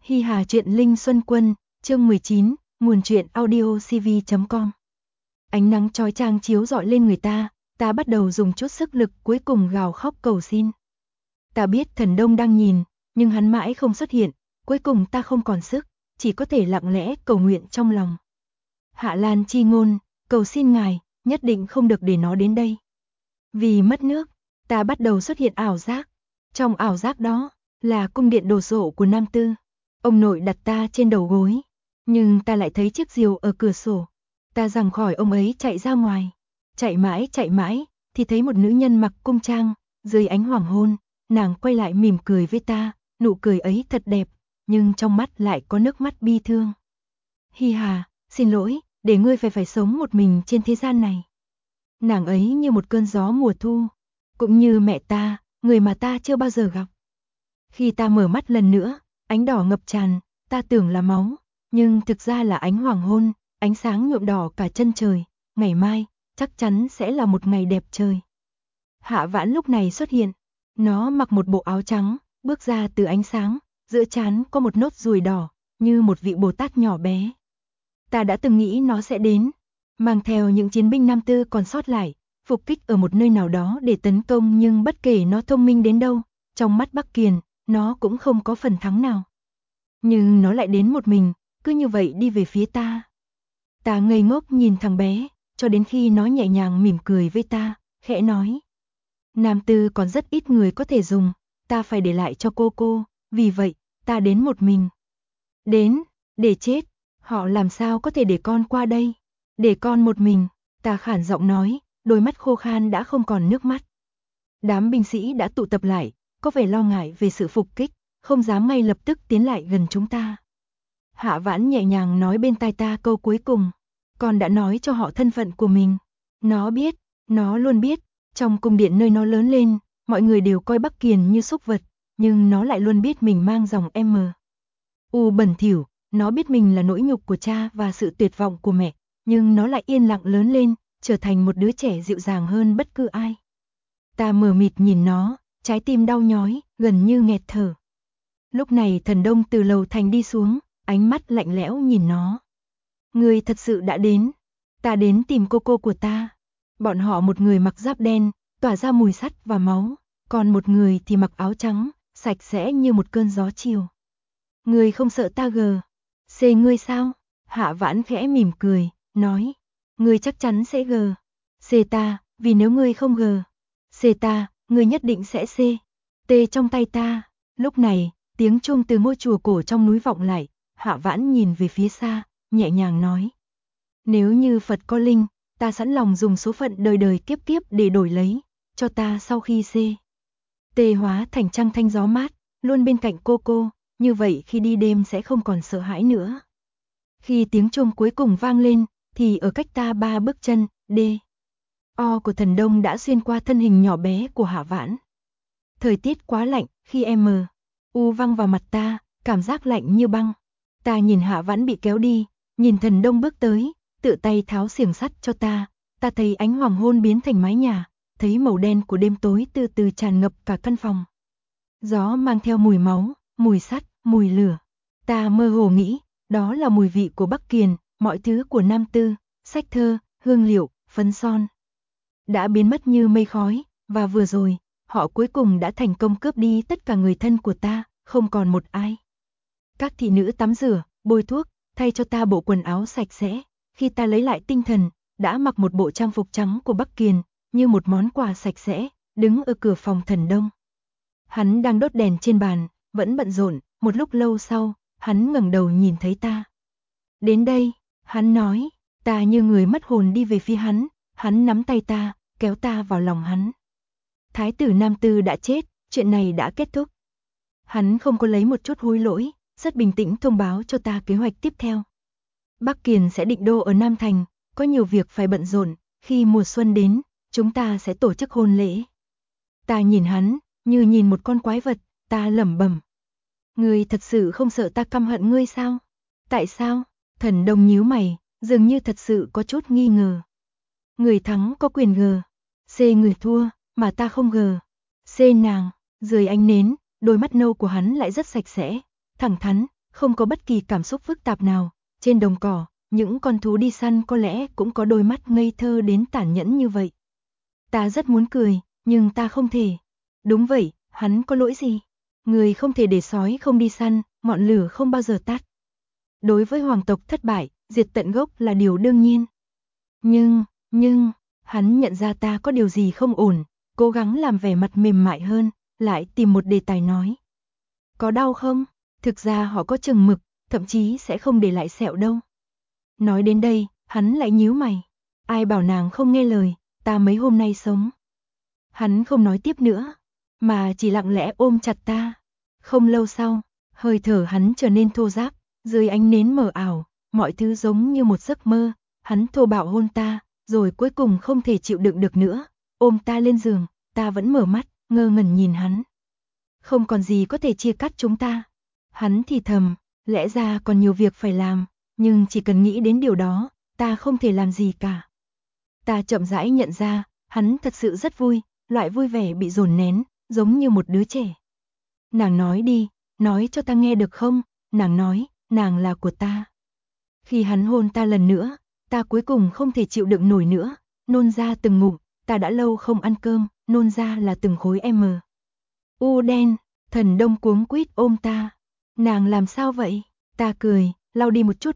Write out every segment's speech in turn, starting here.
Hi Hà truyện Linh Xuân Quân, chương 19, nguồn truyện audio cv.com. Ánh nắng chói chang chiếu rọi lên người ta bắt đầu dùng chút sức lực cuối cùng gào khóc cầu xin. Ta biết Thần Đông đang nhìn, nhưng hắn mãi không xuất hiện, cuối cùng ta không còn sức, chỉ có thể lặng lẽ cầu nguyện trong lòng. Hạ Lan chi ngôn, cầu xin ngài, nhất định không được để nó đến đây. Vì mất nước, ta bắt đầu xuất hiện ảo giác. Trong ảo giác đó, là cung điện đồ sộ của Nam Tư. Ông nội đặt ta trên đầu gối, nhưng ta lại thấy chiếc diều ở cửa sổ. Ta giằng khỏi ông ấy chạy ra ngoài. Chạy mãi, thì thấy một nữ nhân mặc cung trang, dưới ánh hoàng hôn, nàng quay lại mỉm cười với ta, nụ cười ấy thật đẹp, nhưng trong mắt lại có nước mắt bi thương. Hi Hà, xin lỗi, để ngươi phải sống một mình trên thế gian này. Nàng ấy như một cơn gió mùa thu, cũng như mẹ ta, người mà ta chưa bao giờ gặp. Khi ta mở mắt lần nữa, ánh đỏ ngập tràn, ta tưởng là máu, nhưng thực ra là ánh hoàng hôn, ánh sáng nhuộm đỏ cả chân trời, ngày mai, chắc chắn sẽ là một ngày đẹp trời. Hạ Vãn lúc này xuất hiện, nó mặc một bộ áo trắng, bước ra từ ánh sáng, giữa trán có một nốt ruồi đỏ, như một vị Bồ Tát nhỏ bé. Ta đã từng nghĩ nó sẽ đến, mang theo những chiến binh Nam Tư còn sót lại, phục kích ở một nơi nào đó để tấn công, nhưng bất kể nó thông minh đến đâu, trong mắt Bắc Kiền, nó cũng không có phần thắng nào. Nhưng nó lại đến một mình, cứ như vậy đi về phía ta. Ta ngây ngốc nhìn thằng bé, cho đến khi nó nhẹ nhàng mỉm cười với ta, khẽ nói. Nam Tư còn rất ít người có thể dùng, ta phải để lại cho cô, vì vậy, ta đến một mình. Đến, để chết, họ làm sao có thể để con qua đây? Để con một mình, ta khản giọng nói, đôi mắt khô khan đã không còn nước mắt. Đám binh sĩ đã tụ tập lại, có vẻ lo ngại về sự phục kích, không dám ngay lập tức tiến lại gần chúng ta. Hạ Vãn nhẹ nhàng nói bên tai ta câu cuối cùng, con đã nói cho họ thân phận của mình. Nó biết, nó luôn biết, trong cung điện nơi nó lớn lên, mọi người đều coi Bắc Kiền như súc vật, nhưng nó lại luôn biết mình mang dòng M. U bẩn thỉu, nó biết mình là nỗi nhục của cha và sự tuyệt vọng của mẹ, nhưng nó lại yên lặng lớn lên, trở thành một đứa trẻ dịu dàng hơn bất cứ ai. Ta mờ mịt nhìn nó, trái tim đau nhói, gần như nghẹt thở. Lúc này Thần Đông từ lầu thành đi xuống, ánh mắt lạnh lẽo nhìn nó. Người thật sự đã đến. Ta đến tìm cô của ta. Bọn họ một người mặc giáp đen, tỏa ra mùi sắt và máu, còn một người thì mặc áo trắng, sạch sẽ như một cơn gió chiều. Người không sợ ta gờ? Xê ngươi sao? Hạ Vãn khẽ mỉm cười, nói. Ngươi chắc chắn sẽ gờ. Xê ta, vì nếu ngươi không gờ. Xê ta, ngươi nhất định sẽ xê. Tê trong tay ta. Lúc này, tiếng chuông từ ngôi chùa cổ trong núi vọng lại. Hạ Vãn nhìn về phía xa, nhẹ nhàng nói. Nếu như Phật có linh, ta sẵn lòng dùng số phận đời đời kiếp kiếp để đổi lấy, cho ta sau khi xê. Tê hóa thành trăng thanh gió mát, luôn bên cạnh cô, như vậy khi đi đêm sẽ không còn sợ hãi nữa. Khi tiếng chuông cuối cùng vang lên, thì ở cách ta 3 bước chân, O của Thần Đông đã xuyên qua thân hình nhỏ bé của Hạ Vãn. Thời tiết quá lạnh, khi U văng vào mặt ta, cảm giác lạnh như băng. Ta nhìn Hạ Vãn bị kéo đi, nhìn Thần Đông bước tới, tự tay tháo xiềng sắt cho ta thấy ánh hoàng hôn biến thành mái nhà, thấy màu đen của đêm tối từ từ tràn ngập cả căn phòng. Gió mang theo mùi máu, mùi sắt, mùi lửa. Ta mơ hồ nghĩ, đó là mùi vị của Bắc Kiền, mọi thứ của Nam Tư, sách thơ, hương liệu, phấn son. Đã biến mất như mây khói, và vừa rồi, họ cuối cùng đã thành công cướp đi tất cả người thân của ta, không còn một ai. Các thị nữ tắm rửa, bôi thuốc, thay cho ta bộ quần áo sạch sẽ. Khi ta lấy lại tinh thần, đã mặc một bộ trang phục trắng của Bắc Kiền, như một món quà sạch sẽ, đứng ở cửa phòng Thần Đông. Hắn đang đốt đèn trên bàn, vẫn bận rộn, một lúc lâu sau, hắn ngẩng đầu nhìn thấy ta. Đến đây, hắn nói, ta như người mất hồn đi về phía hắn nắm tay ta, kéo ta vào lòng hắn. Thái tử Nam Tư đã chết, chuyện này đã kết thúc. Hắn không có lấy một chút hối lỗi, rất bình tĩnh thông báo cho ta kế hoạch tiếp theo. Bắc Kiền sẽ định đô ở Nam Thành, có nhiều việc phải bận rộn, khi mùa xuân đến, chúng ta sẽ tổ chức hôn lễ. Ta nhìn hắn, như nhìn một con quái vật, ta lẩm bẩm. Ngươi thật sự không sợ ta căm hận ngươi sao? Tại sao? Thần Đông nhíu mày, dường như thật sự có chút nghi ngờ. Người thắng có quyền gờ, xê người thua, mà ta không gờ. Xê nàng, dưới ánh nến, đôi mắt nâu của hắn lại rất sạch sẽ, thẳng thắn, không có bất kỳ cảm xúc phức tạp nào. Trên đồng cỏ, những con thú đi săn có lẽ cũng có đôi mắt ngây thơ đến tàn nhẫn như vậy. Ta rất muốn cười, nhưng ta không thể. Đúng vậy, hắn có lỗi gì? Người không thể để sói không đi săn, ngọn lửa không bao giờ tắt. Đối với hoàng tộc thất bại, diệt tận gốc là điều đương nhiên. Nhưng, hắn nhận ra ta có điều gì không ổn, cố gắng làm vẻ mặt mềm mại hơn, lại tìm một đề tài nói. Có đau không? Thực ra họ có chừng mực, thậm chí sẽ không để lại sẹo đâu. Nói đến đây, hắn lại nhíu mày. Ai bảo nàng không nghe lời, ta mấy hôm nay sống. Hắn không nói tiếp nữa, mà chỉ lặng lẽ ôm chặt ta. Không lâu sau, hơi thở hắn trở nên thô ráp, dưới ánh nến mờ ảo, mọi thứ giống như một giấc mơ. Hắn thô bạo hôn ta, rồi cuối cùng không thể chịu đựng được nữa, ôm ta lên giường, ta vẫn mở mắt, ngơ ngẩn nhìn hắn. Không còn gì có thể chia cắt chúng ta. Hắn thì thầm, lẽ ra còn nhiều việc phải làm, nhưng chỉ cần nghĩ đến điều đó, ta không thể làm gì cả. Ta chậm rãi nhận ra, hắn thật sự rất vui, loại vui vẻ bị dồn nén, giống như một đứa trẻ. Nàng nói đi, nói cho ta nghe được không? Nàng nói, nàng là của ta. Khi hắn hôn ta lần nữa, ta cuối cùng không thể chịu đựng nổi nữa, nôn ra từng ngụm, ta đã lâu không ăn cơm, nôn ra là từng khối đen, Thần Đông cuống quýt ôm ta. Nàng làm sao vậy? Ta cười, lau đi một chút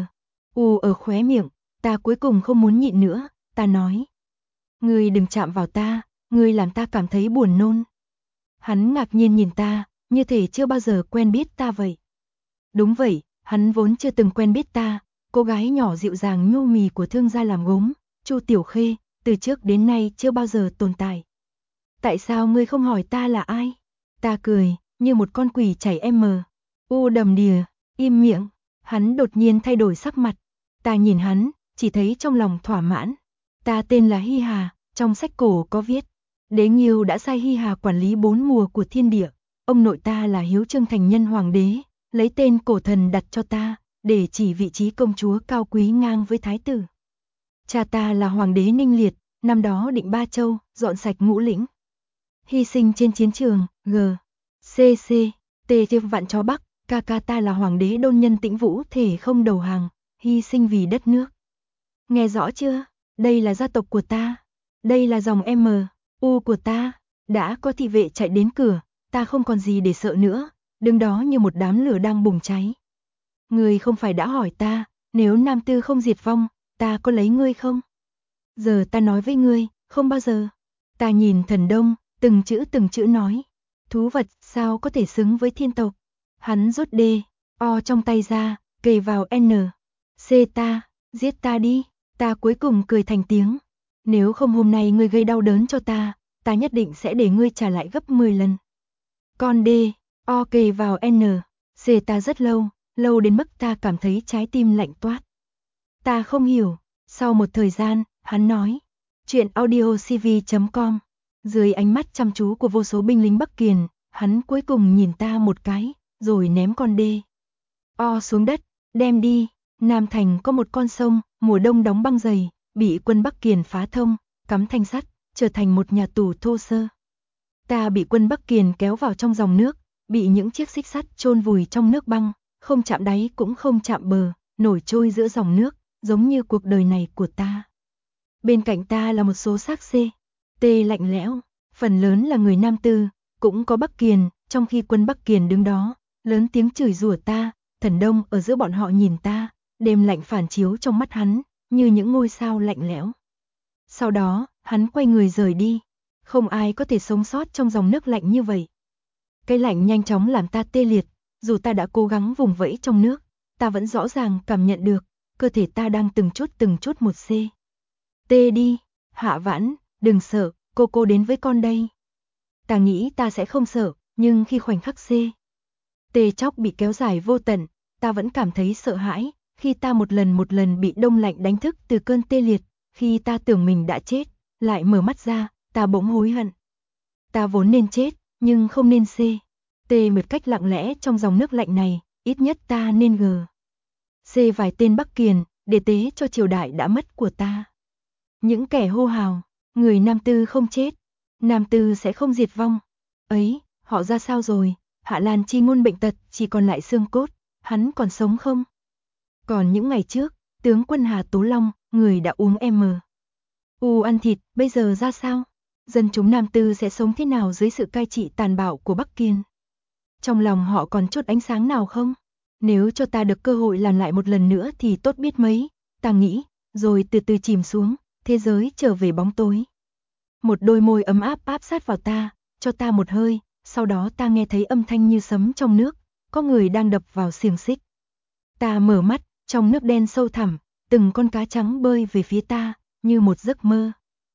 ở khóe miệng, ta cuối cùng không muốn nhịn nữa, ta nói. Ngươi đừng chạm vào ta, ngươi làm ta cảm thấy buồn nôn. Hắn ngạc nhiên nhìn ta, như thể chưa bao giờ quen biết ta vậy. Đúng vậy, hắn vốn chưa từng quen biết ta, cô gái nhỏ dịu dàng nhu mì của thương gia làm gốm, Chu Tiểu Khê, từ trước đến nay chưa bao giờ tồn tại. Tại sao ngươi không hỏi ta là ai? Ta cười, như một con quỷ chảy đầm đìa, im miệng. Hắn đột nhiên thay đổi sắc mặt. Ta nhìn hắn, chỉ thấy trong lòng thỏa mãn. Ta tên là Hy Hà, trong sách cổ có viết. Đế Nghiêu đã sai Hy Hà quản lý 4 mùa của thiên địa. Ông nội ta là Hiếu Chương thành nhân hoàng đế, lấy tên cổ thần đặt cho ta, để chỉ vị trí công chúa cao quý ngang với thái tử. Cha ta là hoàng đế Ninh Liệt, năm đó định Ba Châu, dọn sạch Ngũ Lĩnh. Hy sinh trên chiến trường, vạn chó Bắc, ca ta là hoàng đế đôn nhân Tĩnh Vũ thể không đầu hàng, hy sinh vì đất nước. Nghe rõ chưa? Đây là gia tộc của ta. Đây là dòng của ta. Đã có thị vệ chạy đến cửa, ta không còn gì để sợ nữa, đứng đó như một đám lửa đang bùng cháy. Ngươi không phải đã hỏi ta, nếu Nam Tư không diệt vong, ta có lấy ngươi không? Giờ ta nói với ngươi, không bao giờ. Ta nhìn Thần Đông, từng chữ nói. Thú vật sao có thể xứng với thiên tộc? Hắn rút trong tay ra, kề vào ta, giết ta đi. Ta cuối cùng cười thành tiếng. Nếu không hôm nay ngươi gây đau đớn cho ta, ta nhất định sẽ để ngươi trả lại gấp 10 lần. Con kề vào ta rất lâu đến mức ta cảm thấy trái tim lạnh toát. Ta không hiểu. Sau một thời gian, hắn nói. Chuyện audiocv.com. Dưới ánh mắt chăm chú của vô số binh lính Bắc Kiền, hắn cuối cùng nhìn ta một cái, rồi ném con xuống đất, đem đi. Nam Thành có một con sông, mùa đông đóng băng dày, bị quân Bắc Kiền phá thông, cắm thanh sắt, trở thành một nhà tù thô sơ. Ta bị quân Bắc Kiền kéo vào trong dòng nước, bị những chiếc xích sắt chôn vùi trong nước băng, không chạm đáy cũng không chạm bờ, nổi trôi giữa dòng nước, giống như cuộc đời này của ta. Bên cạnh ta là một số xác lạnh lẽo, phần lớn là người Nam Tư, cũng có Bắc Kiền, trong khi quân Bắc Kiền đứng đó, lớn tiếng chửi rủa ta. Thần Đông ở giữa bọn họ nhìn ta, đêm lạnh phản chiếu trong mắt hắn, như những ngôi sao lạnh lẽo. Sau đó, hắn quay người rời đi. Không ai có thể sống sót trong dòng nước lạnh như vậy. Cái lạnh nhanh chóng làm ta tê liệt, dù ta đã cố gắng vùng vẫy trong nước, ta vẫn rõ ràng cảm nhận được, cơ thể ta đang từng chút một tê đi. Hạ Vãn, đừng sợ, cô đến với con đây. Ta nghĩ ta sẽ không sợ, nhưng khi khoảnh khắc tê chóc bị kéo dài vô tận, ta vẫn cảm thấy sợ hãi, khi ta một lần bị đông lạnh đánh thức từ cơn tê liệt, khi ta tưởng mình đã chết, lại mở mắt ra, ta bỗng hối hận. Ta vốn nên chết, nhưng không nên tê một cách lặng lẽ trong dòng nước lạnh này, ít nhất ta nên vài tên Bắc Kiền, để tế cho triều đại đã mất của ta. Những kẻ hô hào, người Nam Tư không chết, Nam Tư sẽ không diệt vong. Ấy, họ ra sao rồi? Hạ Lan Chi Ngôn bệnh tật, chỉ còn lại xương cốt, hắn còn sống không? Còn những ngày trước, tướng quân Hà Tố Long, người đã uống ăn thịt, bây giờ ra sao? Dân chúng Nam Tư sẽ sống thế nào dưới sự cai trị tàn bạo của Bắc Kiên? Trong lòng họ còn chút ánh sáng nào không? Nếu cho ta được cơ hội làm lại một lần nữa thì tốt biết mấy, ta nghĩ, rồi từ từ chìm xuống, thế giới trở về bóng tối. Một đôi môi ấm áp áp sát vào ta, cho ta một hơi, sau đó ta nghe thấy âm thanh như sấm trong nước, có người đang đập vào xiềng xích. Ta mở mắt, trong nước đen sâu thẳm, từng con cá trắng bơi về phía ta, như một giấc mơ.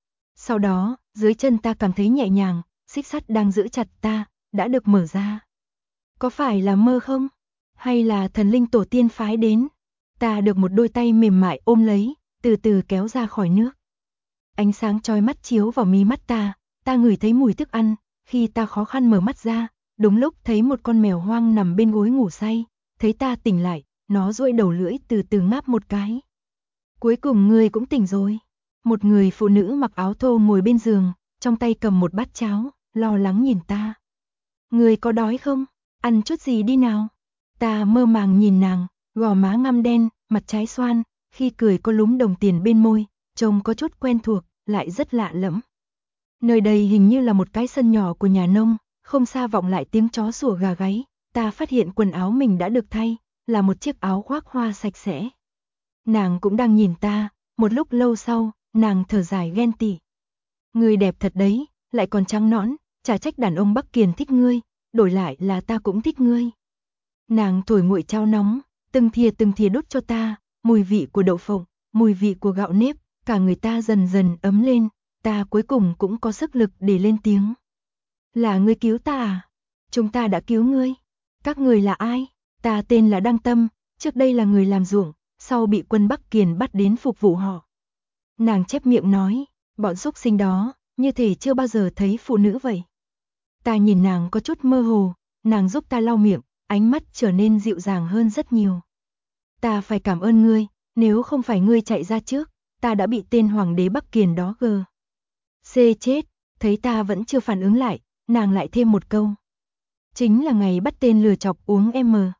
Sau đó, dưới chân ta cảm thấy nhẹ nhàng, xích sắt đang giữ chặt ta, đã được mở ra. Có phải là mơ không? Hay là thần linh tổ tiên phái đến? Ta được một đôi tay mềm mại ôm lấy, từ từ kéo ra khỏi nước. Ánh sáng chói mắt chiếu vào mí mắt ta ngửi thấy mùi thức ăn, khi ta khó khăn mở mắt ra, đúng lúc thấy một con mèo hoang nằm bên gối ngủ say, thấy ta tỉnh lại, nó duỗi đầu lưỡi từ từ ngáp một cái. Cuối cùng ngươi cũng tỉnh rồi. Một người phụ nữ mặc áo thô ngồi bên giường, trong tay cầm một bát cháo, lo lắng nhìn ta. Ngươi có đói không? Ăn chút gì đi nào. Ta mơ màng nhìn nàng, gò má ngăm đen, mặt trái xoan, khi cười có lúm đồng tiền bên môi, trông có chút quen thuộc, lại rất lạ lẫm. Nơi đây hình như là một cái sân nhỏ của nhà nông, không xa vọng lại tiếng chó sủa gà gáy, ta phát hiện quần áo mình đã được thay, là một chiếc áo khoác hoa sạch sẽ. Nàng cũng đang nhìn ta, một lúc lâu sau, nàng thở dài ghen tị. Ngươi đẹp thật đấy, lại còn trắng nõn, chả trách đàn ông Bắc Kiền thích ngươi, đổi lại là ta cũng thích ngươi. Nàng thổi nguội cháo nóng, từng thìa đút cho ta, mùi vị của đậu phộng, mùi vị của gạo nếp, cả người ta dần dần ấm lên, ta cuối cùng cũng có sức lực để lên tiếng. Là ngươi cứu ta à? Chúng ta đã cứu ngươi. Các người là ai? Ta tên là Đăng Tâm, trước đây là người làm ruộng, sau bị quân Bắc Kiền bắt đến phục vụ họ. Nàng chép miệng nói, bọn xúc sinh đó, như thể chưa bao giờ thấy phụ nữ vậy. Ta nhìn nàng có chút mơ hồ, nàng giúp ta lau miệng, ánh mắt trở nên dịu dàng hơn rất nhiều. Ta phải cảm ơn ngươi, nếu không phải ngươi chạy ra trước, ta đã bị tên hoàng đế Bắc Kiền đó chết. Thấy ta vẫn chưa phản ứng lại, nàng lại thêm một câu. Chính là ngày bắt tên lừa chọc uống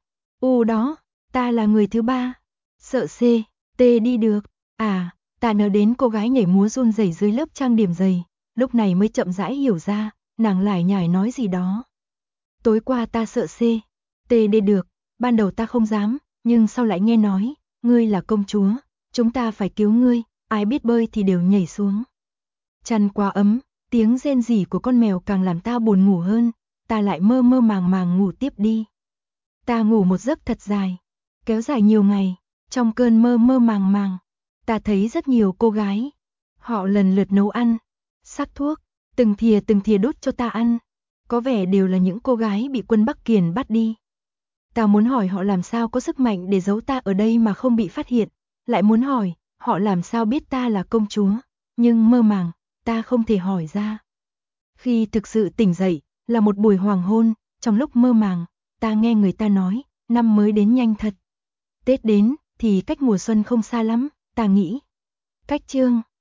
đó, ta là người thứ ba. Sợ T đi được. À, ta nhớ đến cô gái nhảy múa run rẩy dưới lớp trang điểm dày, lúc này mới chậm rãi hiểu ra, nàng lải nhải nói gì đó. Tối qua ta sợ T đi được, ban đầu ta không dám, nhưng sau lại nghe nói, ngươi là công chúa, chúng ta phải cứu ngươi, ai biết bơi thì đều nhảy xuống. Chăn quá ấm, tiếng rên rỉ của con mèo càng làm ta buồn ngủ hơn, ta lại mơ mơ màng màng ngủ tiếp đi. Ta ngủ một giấc thật dài, kéo dài nhiều ngày, trong cơn mơ mơ màng màng, ta thấy rất nhiều cô gái, họ lần lượt nấu ăn, sắc thuốc, từng thìa đút cho ta ăn, có vẻ đều là những cô gái bị quân Bắc Kiền bắt đi. Ta muốn hỏi họ làm sao có sức mạnh để giấu ta ở đây mà không bị phát hiện, lại muốn hỏi, họ làm sao biết ta là công chúa, nhưng mơ màng, ta không thể hỏi ra. Khi thực sự tỉnh dậy, là một buổi hoàng hôn, trong lúc mơ màng, ta nghe người ta nói, năm mới đến nhanh thật. Tết đến, thì cách mùa xuân không xa lắm, ta nghĩ. Cách chương